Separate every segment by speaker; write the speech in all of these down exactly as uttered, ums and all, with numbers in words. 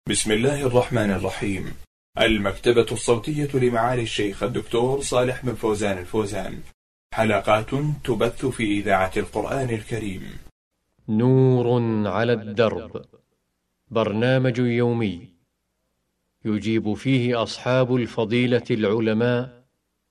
Speaker 1: بسم الله الرحمن الرحيم. المكتبة الصوتية لمعالي الشيخ الدكتور صالح بن فوزان الفوزان، حلقات تبث في إذاعة القرآن الكريم.
Speaker 2: نور على الدرب، برنامج يومي يجيب فيه أصحاب الفضيلة العلماء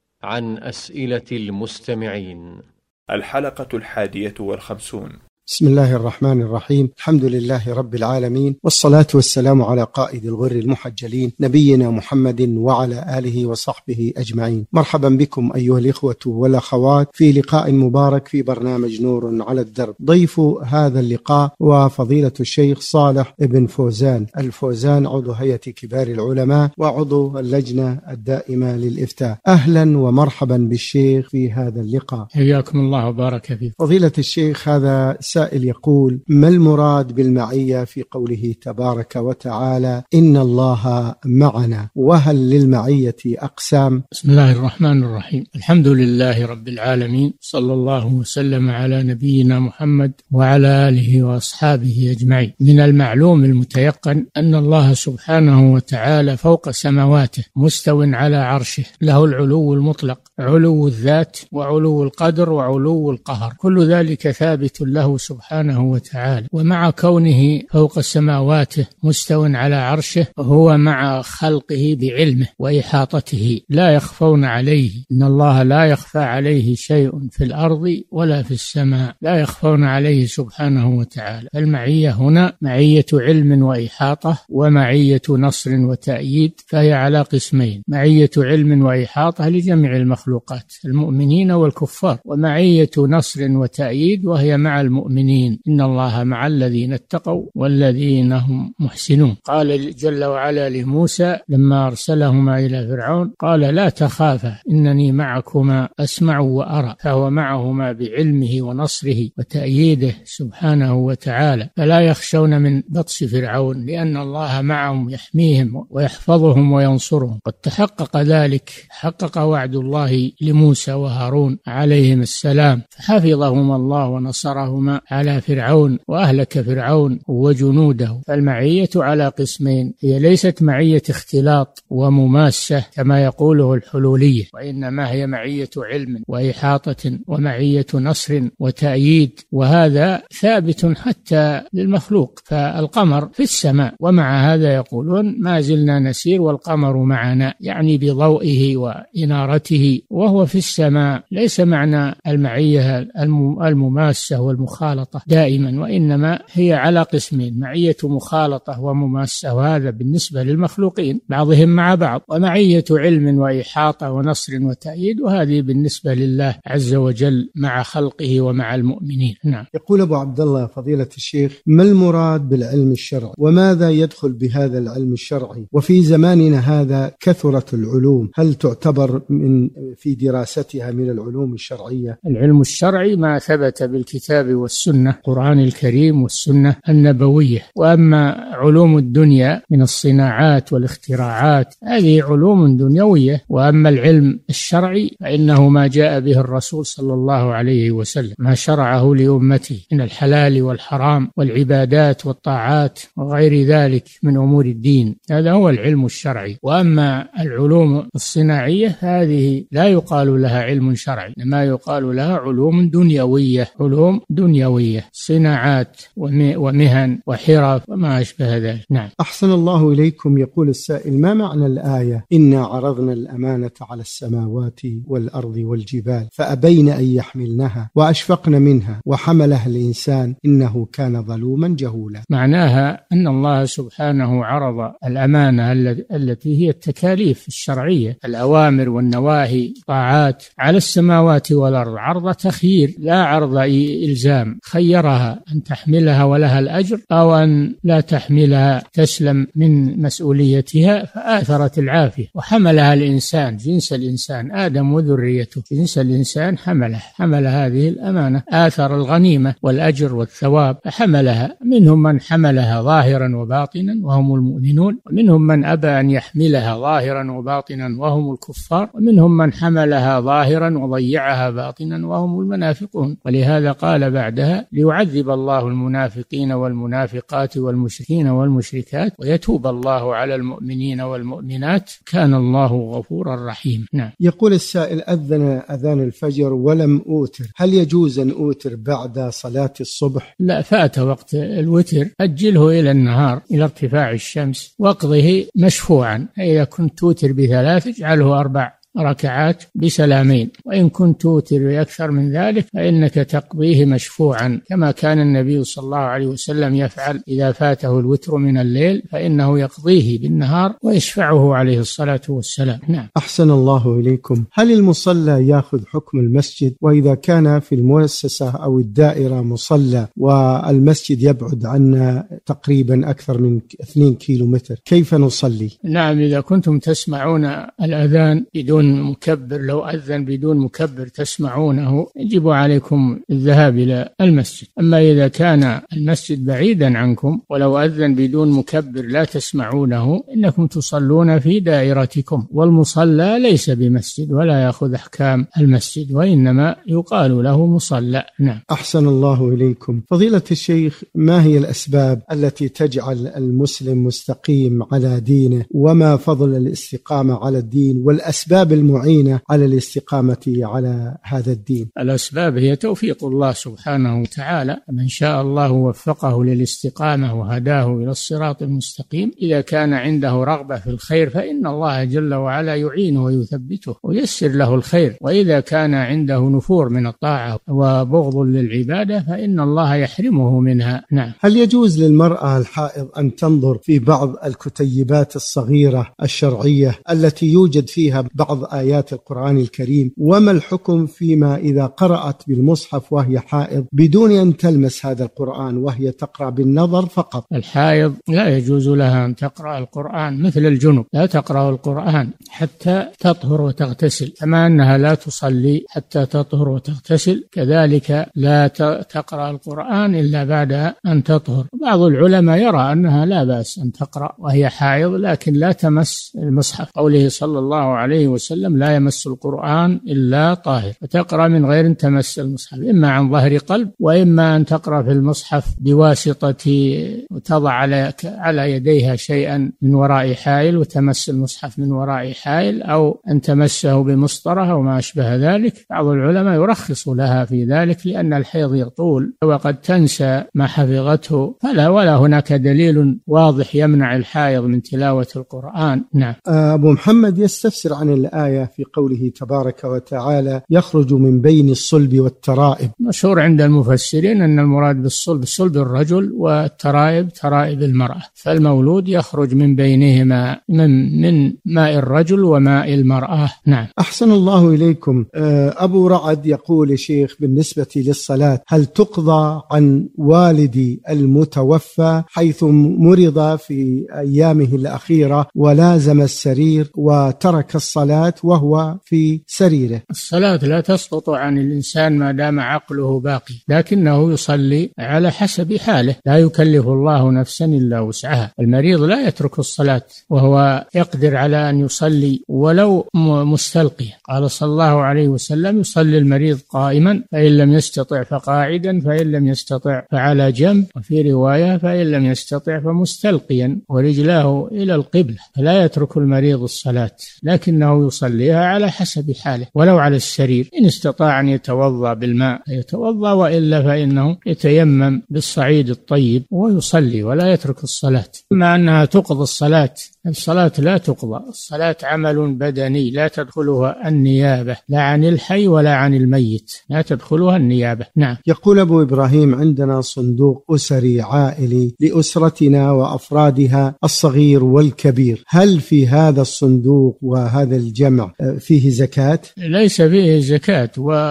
Speaker 2: عن أسئلة المستمعين.
Speaker 1: الحلقة الحادية والخمسون.
Speaker 3: بسم الله الرحمن الرحيم. الحمد لله رب العالمين، والصلاة والسلام على قائد الغر المحجلين نبينا محمد وعلى آله وصحبه أجمعين. مرحبا بكم أيها الإخوة والأخوات في لقاء مبارك في برنامج نور على الدرب. ضيف هذا اللقاء وفضيلة الشيخ صالح بن فوزان الفوزان، عضو هيئة كبار العلماء وعضو اللجنة الدائمة للإفتاء. أهلا ومرحبا بالشيخ في هذا اللقاء.
Speaker 4: حياكم الله وبارك فيك.
Speaker 3: فضيلة الشيخ، هذا سائل يقول: ما المراد بالمعية في قوله تبارك وتعالى إن الله معنا، وهل للمعية أقسام؟
Speaker 4: بسم الله الرحمن الرحيم. الحمد لله رب العالمين، صلى الله وسلم على نبينا محمد وعلى آله وأصحابه أجمعين. من المعلوم المتيقن أن الله سبحانه وتعالى فوق سماواته مستو على عرشه، له العلو المطلق، علو الذات وعلو القدر وعلو القهر، كل ذلك ثابت له سبحانه وتعالى. ومع كونه فوق سماواته مستو على عرشه، هو مع خلقه بعلمه وإحاطته، لا يخفون عليه. إن الله لا يخفى عليه شيء في الأرض ولا في السماء، لا يخفون عليه سبحانه وتعالى. المعية هنا معية علم وإحاطة، ومعية نصر وتأييد، فهي على قسمين: معية علم وإحاطة لجميع المخلوقات المؤمنين والكفار، ومعية نصر وتأييد وهي مع المؤمنين. إن الله مع الذين اتقوا والذين هم محسنون. قال جل وعلا لموسى لما أرسلهما إلى فرعون: قال لا تخافا إنني معكما أسمع وأرى، فهو معهما بعلمه ونصره وتأييده سبحانه وتعالى، فلا يخشون من بطش فرعون، لأن الله معهم يحميهم ويحفظهم وينصرهم. قد تحقق ذلك، حقق وعد الله لموسى وهارون عليهم السلام، فحفظهما الله ونصرهما على فرعون وأهلك فرعون وجنوده. فالمعية على قسمين، هي ليست معية اختلاط ومماسة كما يقوله الحلولية، وإنما هي معية علم وإحاطة ومعية نصر وتأييد، وهذا ثابت حتى للمخلوق. فالقمر في السماء، ومع هذا يقولون ما زلنا نسير والقمر معنا، يعني بضوئه وإنارته وهو في السماء. ليس معنى المعية المماسة والمخالطة دائما، وإنما هي على قسمين: معية مخالطة ومماسة، وهذا بالنسبة للمخلوقين بعضهم مع بعض، ومعية علم وإحاطة ونصر وتأييد، وهذه بالنسبة لله عز وجل مع خلقه ومع المؤمنين. نعم.
Speaker 3: يقول أبو عبد الله فضيلة الشيخ: ما المراد بالعلم الشرعي، وماذا يدخل بهذا العلم الشرعي؟ وفي زماننا هذا كثرت العلوم، هل تعتبر من في دراستها من العلوم الشرعية؟
Speaker 4: العلم الشرعي ما ثبت بالكتاب والسنة، القرآن الكريم والسنة النبوية. وأما علوم الدنيا من الصناعات والاختراعات، هذه علوم دنيوية. وأما العلم الشرعي فإنه ما جاء به الرسول صلى الله عليه وسلم، ما شرعه لأمته من الحلال والحرام والعبادات والطاعات وغير ذلك من أمور الدين، هذا هو العلم الشرعي. وأما العلوم الصناعية هذه لا يقال لها علم شرعي، إنما يقال لها علوم دنيوية، علوم دنيوية، صناعات ومهن وحرف وما أشبه ذلك. نعم.
Speaker 3: أحسن الله إليكم. يقول السائل: ما معنى الآية إنا عرضنا الأمانة على السماوات والأرض والجبال فأبين أن يحملنها وأشفقن منها وحملها الإنسان إنه كان ظلوما جهولا؟
Speaker 4: معناها أن الله سبحانه عرض الأمانة التي هي التكاليف الشرعية، الأوامر والنواهي، طاعات، على السماوات والأرض، عرض تخيير لا عرض إلزام. خيرها أن تحملها ولها الأجر، أو أن لا تحملها تسلم من مسؤوليتها، فآثرت العافية. وحملها الإنسان، جنس الإنسان آدم وذريته، جنس الإنسان حمله حمل هذه الأمانة، آثر الغنيمة والأجر والثواب فحملها. منهم من حملها ظاهرا وباطنا وهم المؤمنون، ومنهم من أبى أن يحملها ظاهرا وباطنا وهم الكفار، ومنهم من حملها ظاهرا وضيعها باطنا وهم المنافقون. ولهذا قال بعد بعدها ليعذب الله المنافقين والمنافقات والمشركين والمشركات ويتوب الله على المؤمنين والمؤمنات، كان الله غفورا رحيما. نعم.
Speaker 3: يقول السائل: أذن أذان الفجر ولم أوتر، هل يجوز أن أوتر بعد صلاة الصبح؟
Speaker 4: لا، فات وقت الوتر، أجله إلى النهار إلى ارتفاع الشمس واقضه مشفوعا. إذا كنت توتر بثلاث اجعله أربع ركعات بسلامين، وإن كنت توتر بأكثر من ذلك فإنك تقضيه مشفوعا، كما كان النبي صلى الله عليه وسلم يفعل إذا فاته الوتر من الليل فإنه يقضيه بالنهار ويشفعه عليه الصلاة والسلام. نعم.
Speaker 3: أحسن الله إليكم. هل المصلى يأخذ حكم المسجد؟ وإذا كان في المؤسسة أو الدائرة مصلى والمسجد يبعد عنا تقريبا أكثر من اثنين كيلو متر، كيف نصلي؟
Speaker 4: نعم، إذا كنتم تسمعون الأذان بدون مكبر، لو أذن بدون مكبر تسمعونه، يجب عليكم الذهاب إلى المسجد. أما إذا كان المسجد بعيدا عنكم ولو أذن بدون مكبر لا تسمعونه، إنكم تصلون في دائرتكم، والمصلى ليس بمسجد ولا يأخذ أحكام المسجد، وإنما يقال له مصلى. نعم.
Speaker 3: أحسن الله إليكم. فضيلة الشيخ، ما هي الأسباب التي تجعل المسلم مستقيم على دينه، وما فضل الاستقامة على الدين والأسباب المعينة على الاستقامة على هذا الدين؟
Speaker 4: الأسباب هي توفيق الله سبحانه وتعالى، من شاء الله وفقه للاستقامة وهداه إلى الصراط المستقيم. إذا كان عنده رغبة في الخير فإن الله جل وعلا يعينه ويثبته ويسر له الخير، وإذا كان عنده نفور من الطاعة وبغض للعبادة فإن الله يحرمه منها. نعم.
Speaker 3: هل يجوز للمرأة الحائض أن تنظر في بعض الكتيبات الصغيرة الشرعية التي يوجد فيها بعض آيات القرآن الكريم؟ وما الحكم فيما إذا قرأت بالمصحف وهي حائض بدون أن تلمس هذا القرآن وهي تقرأ بالنظر فقط؟
Speaker 4: الحائض لا يجوز لها أن تقرأ القرآن، مثل الجنب لا تقرأ القرآن حتى تطهر وتغتسل، كما أنها لا تصلي حتى تطهر وتغتسل، كذلك لا تقرأ القرآن إلا بعد أن تطهر. بعض العلماء يرى أنها لا بأس أن تقرأ وهي حائض، لكن لا تمس المصحف، قوله صلى الله عليه وسلم: لا يمس القرآن إلا طاهر، فتقرأ من غير أن تمس المصحف، إما عن ظهر قلب، وإما أن تقرأ في المصحف بواسطة وتضع على على يديها شيئا من وراء حائل وتمس المصحف من وراء حائل، أو أن تمسه بمسطرة وما أشبه ذلك. بعض العلماء يرخص لها في ذلك لأن الحيض يطول وقد تنسى ما حفظته، فلا ولا هناك دليل واضح يمنع الحائض من تلاوة القرآن. نعم.
Speaker 3: أبو محمد يستفسر عن الآية في قوله تبارك وتعالى: يخرج من بين الصلب والترائب.
Speaker 4: مشهور عند المفسرين أن المراد بالصلب صلب الرجل والترائب ترائب المرأة، فالمولود يخرج من بينهما من, من ماء الرجل وماء المرأة. نعم.
Speaker 3: أحسن الله إليكم. أبو رعد يقول: يا شيخ، بالنسبة للصلاة هل تقضى عن والدي المتوفى حيث مرض في أيامه الأخيرة ولازم السرير وترك الصلاة وهو في سريره؟
Speaker 4: الصلاة لا تسقط عن الإنسان ما دام عقله باقي، لكنه يصلي على حسب حاله، لا يكلف الله نفسا إلا وسعها. المريض لا يترك الصلاة وهو يقدر على أن يصلي ولو مستلقيا، قال صلى الله عليه وسلم: يصلي المريض قائما، فإن لم يستطع فقاعدا، فإن لم يستطع فعلى جنب، وفي رواية فإن لم يستطع فمستلقيا ورجلاه إلى القبلة. فلا يترك المريض الصلاة، لكنه يصليها على حسب حاله ولو على السرير. إن استطاع أن يتوضأ بالماء يتوضأ، وإلا فإنه يتيمم بالصعيد الطيب ويصلي ولا يترك الصلاة. أما أنها تقضى الصلاة، الصلاة لا تقضى، الصلاة عمل بدني لا تدخلها النيابة، لا عن الحي ولا عن الميت، لا تدخلها النيابة. نعم.
Speaker 3: يقول أبو إبراهيم: عندنا صندوق أسري عائلي لأسرتنا وأفرادها الصغير والكبير، هل في هذا الصندوق وهذا الجمع فيه زكاة؟
Speaker 4: ليس فيه زكاة،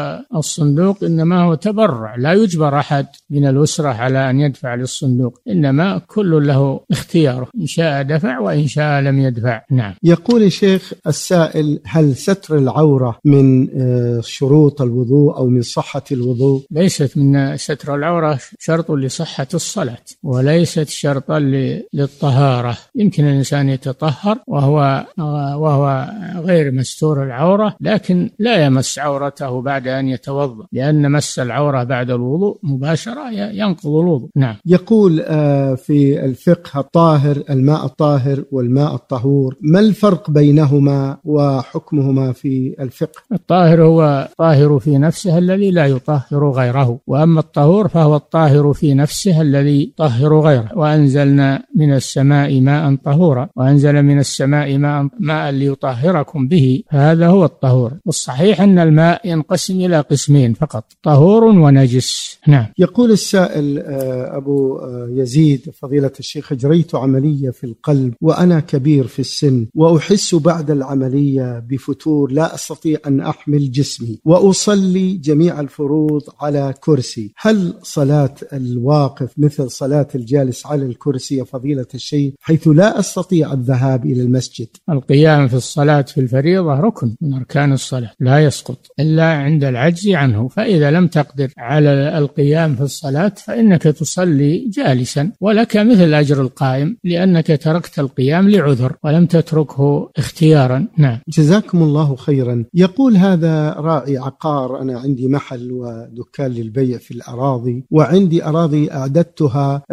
Speaker 4: والصندوق إنما هو تبرع، لا يجبر أحد من الأسرة على أن يدفع للصندوق، إنما كل له اختياره، إن شاء دفع وإن شاء شاء لم يدفع. نعم.
Speaker 3: يقول الشيخ السائل: هل ستر العورة من شروط الوضوء أو من صحة الوضوء؟
Speaker 4: ليست من ستر العورة شرط لصحة الصلاة، وليست شرطا للطهارة. يمكن الإنسان يتطهر وهو وهو غير مستور العورة، لكن لا يمس عورته بعد أن يتوضأ، لأن مس العورة بعد الوضوء مباشرة ينقض الوضوء. نعم.
Speaker 3: يقول في الفقه: الطاهر، الماء الطاهر والماء الطهور، ما الفرق بينهما وحكمهما في الفقه؟
Speaker 4: الطاهر هو طاهر في نفسه الذي لا يطهر غيره، وأما الطهور فهو الطاهر في نفسه الذي يطهر غيره. وأنزلنا من السماء ماء طهورا، وأنزل من السماء ماء, ماء ليطهركم به، فهذا هو الطهور. والصحيح أن الماء ينقسم إلى قسمين فقط: طهور ونجس. نعم.
Speaker 3: يقول السائل أبو يزيد: فضيلة الشيخ، أجريت عملية في القلب وأنا كبير في السن، وأحس بعد العملية بفتور لا أستطيع أن أحمل جسمي، وأصلي جميع الفروض على كرسي، هل صلاة الواقف مثل صلاة الجالس على الكرسي يا فضيلة الشيخ، حيث لا أستطيع الذهاب إلى المسجد؟
Speaker 4: القيام في الصلاة في الفريضة ركن من أركان الصلاة لا يسقط إلا عند العجز عنه، فإذا لم تقدر على القيام في الصلاة فإنك تصلي جالسا، ولك مثل أجر القائم، لأنك تركت القيام لعذر ولم تتركه اختيارا. نعم.
Speaker 3: جزاكم الله خيرا. يقول هذا راعي عقار: أنا عندي محل ودكان للبيع في الأراضي، وعندي أراضي أعددتها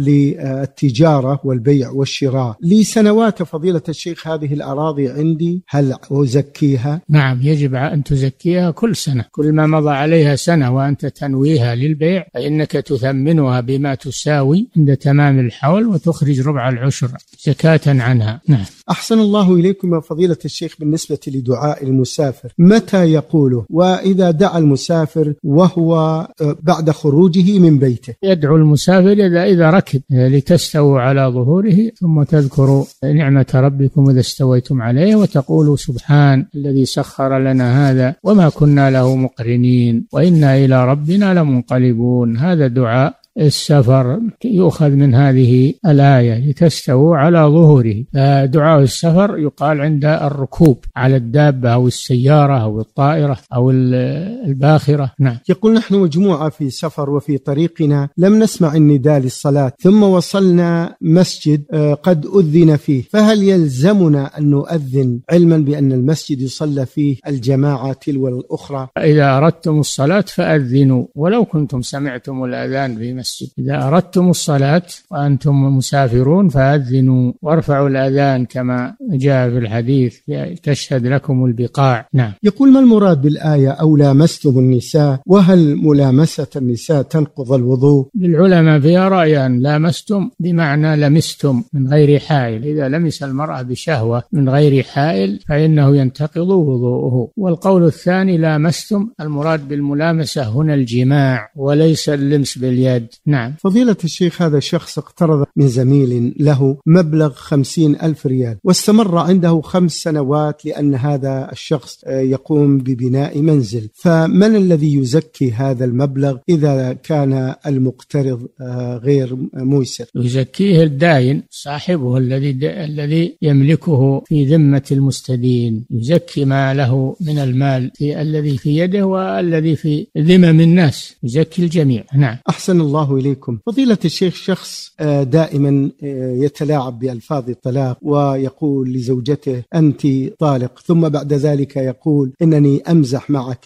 Speaker 3: للتجارة والبيع والشراء لي سنوات فضيلة الشيخ، هذه الأراضي عندي، هل أزكيها؟
Speaker 4: نعم، يجب أن تزكيها كل سنة، كل ما مضى عليها سنة وأنت تنويها للبيع فإنك تثمنها بما تساوي عند تمام الحول، وتخرج ربع العشر زكاة عنها. نعم.
Speaker 3: أحسن الله إليكم يا فضيلة الشيخ. بالنسبة لدعاء المسافر، متى يقوله؟ وإذا دعا المسافر وهو بعد خروجه من بيته؟
Speaker 4: يدعو المسافر إذا إذا ركب لتستووا على ظهوره، ثم تذكروا نعمة ربكم إذا استويتم عليه، وتقولوا سبحان الذي سخر لنا هذا وما كنا له مقرنين وإنا إلى ربنا لمنقلبون. هذا دعاء السفر يؤخذ من هذه الآية: لتستووا على ظهوره. فدعاء السفر يقال عند الركوب على الدابة أو السيارة أو الطائرة أو الباخرة. نعم.
Speaker 3: يقول: نحن مجموعة في سفر وفي طريقنا لم نسمع النداء للصلاة، ثم وصلنا مسجد قد أذن فيه، فهل يلزمنا أن نؤذن علما بأن المسجد يصلى فيه الجماعة تلو الأخرى؟
Speaker 4: إذا أردتم الصلاة فأذنوا ولو كنتم سمعتم الأذان في مسجد. إذا أردتم الصلاة وأنتم مسافرون فأذنوا وارفعوا الأذان كما جاء في الحديث: تشهد لكم البقاع. نعم.
Speaker 3: يقول: ما المراد بالآية أو لامستم النساء؟ وهل ملامسة النساء تنقض الوضوء؟
Speaker 4: للعلماء فيها رأيان: لامستم بمعنى لمستم من غير حائل، إذا لمس المرأة بشهوة من غير حائل فإنه ينتقض وضوءه. والقول الثاني: لامستم، المراد بالملامسة هنا الجماع وليس اللمس باليد. نعم.
Speaker 3: فضيلة الشيخ، هذا شخص اقترض من زميل له مبلغ خمسين ألف ريال، واستمر عنده خمس سنوات لأن هذا الشخص يقوم ببناء منزل، فمن الذي يزكي هذا المبلغ إذا كان المقترض غير ميسر؟
Speaker 4: يزكيه الداين صاحبه الذي الذي يملكه في ذمة المستدين، يزكي ما له من المال في الذي في يده والذي في ذمم الناس، يزكي الجميع. نعم.
Speaker 3: أحسن الله إليكم. فضيلة الشيخ، شخص دائما يتلاعب بألفاظ الطلاق ويقول لزوجته أنت طالق، ثم بعد ذلك يقول إنني أمزح معك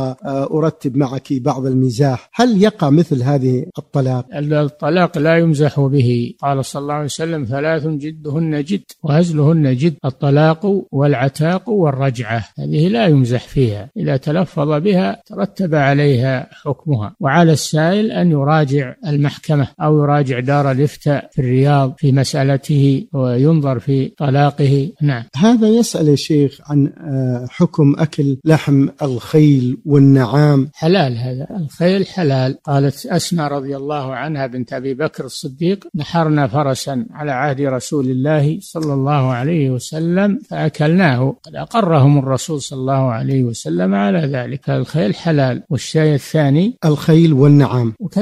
Speaker 3: وأرتب معك بعض المزاح، هل يقع مثل هذه الطلاق؟
Speaker 4: الطلاق لا يمزح به، قال صلى الله عليه وسلم: ثلاث جدهن جد وهزلهن جد: الطلاق والعتاق والرجعة. هذه لا يمزح فيها، إذا تلفظ بها ترتب عليها حكمها. وعلى السائل أن يراجع المحكمة أو يراجع دار الإفتاء في الرياض في مسألته وينظر في طلاقه. نعم.
Speaker 3: هذا يسأل يا شيخ عن حكم أكل لحم الخيل والنعام.
Speaker 4: حلال، هذا الخيل حلال. قالت أسماء رضي الله عنها بنت أبي بكر الصديق: نحرنا فرسا على عهد رسول الله صلى الله عليه وسلم فأكلناه، قد أقرهم الرسول صلى الله عليه وسلم على ذلك. الخيل حلال. والشيء الثاني
Speaker 3: الخيل والنعام.
Speaker 4: وكذلك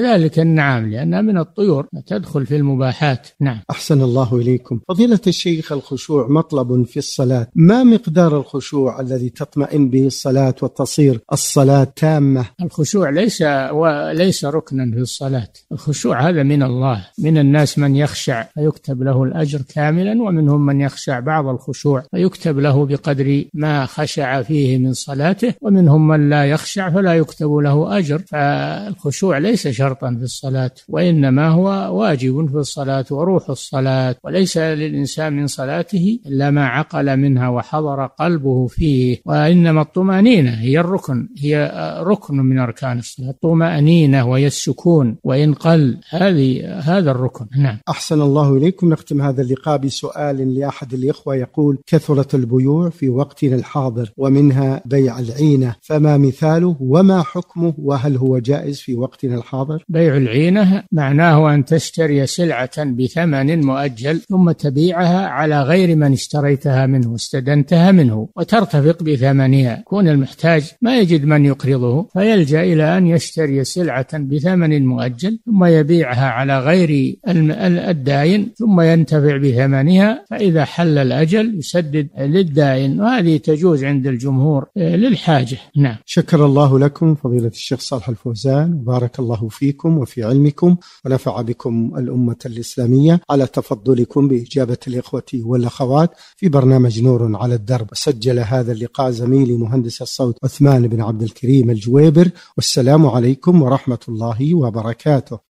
Speaker 4: النعام لأنها من الطيور تدخل في المباحات. نعم.
Speaker 3: أحسن الله إليكم. فضيلة الشيخ، الخشوع مطلب في الصلاة، ما مقدار الخشوع الذي تطمئن به الصلاة وتصير الصلاة تامة؟
Speaker 4: الخشوع ليس وليس ركنا في الصلاة. الخشوع هذا من الله. من الناس من يخشع فيكتب له الأجر كاملا، ومنهم من يخشع بعض الخشوع فيكتب له بقدر ما خشع فيه من صلاته، ومنهم من لا يخشع فلا يكتب له أجر. فالخشوع ليس شرطا في الصلاة، وإنما هو واجب في الصلاة وروح الصلاة، وليس للإنسان من صلاته إلا ما عقل منها وحضر قلبه فيه. وإنما الطمأنينة هي الركن، هي ركن من أركان الصلاة، الطمأنينة وهي السكون، وإن قل هذه هذا الركن. نعم.
Speaker 3: أحسن الله إليكم. نختم هذا اللقاء بسؤال لأحد الإخوة يقول: كثرت البيوع في وقتنا الحاضر ومنها بيع العينة، فما مثاله وما حكمه، وهل هو جائز في وقتنا الحاضر؟
Speaker 4: بيع العينة معناه أن تشتري سلعة بثمن مؤجل ثم تبيعها على غير من اشتريتها منه واستدنتها منه وترتفق بثمنها. كون المحتاج ما يجد من يقرضه فيلجأ إلى أن يشتري سلعة بثمن مؤجل ثم يبيعها على غير الدائن ثم ينتفع بثمنها، فإذا حل الأجل يسدد للدائن، وهذه تجوز عند الجمهور للحاجة. نعم.
Speaker 3: شكر الله لكم فضيلة الشيخ صالح الفوزان، وبارك الله فيكم وفي علمكم، ونفع بكم الأمة الإسلامية على تفضلكم بإجابة الإخوة والأخوات في برنامج نور على الدرب. سجل هذا اللقاء زميلي مهندس الصوت عثمان بن عبد الكريم الجويبر، والسلام عليكم ورحمة الله وبركاته.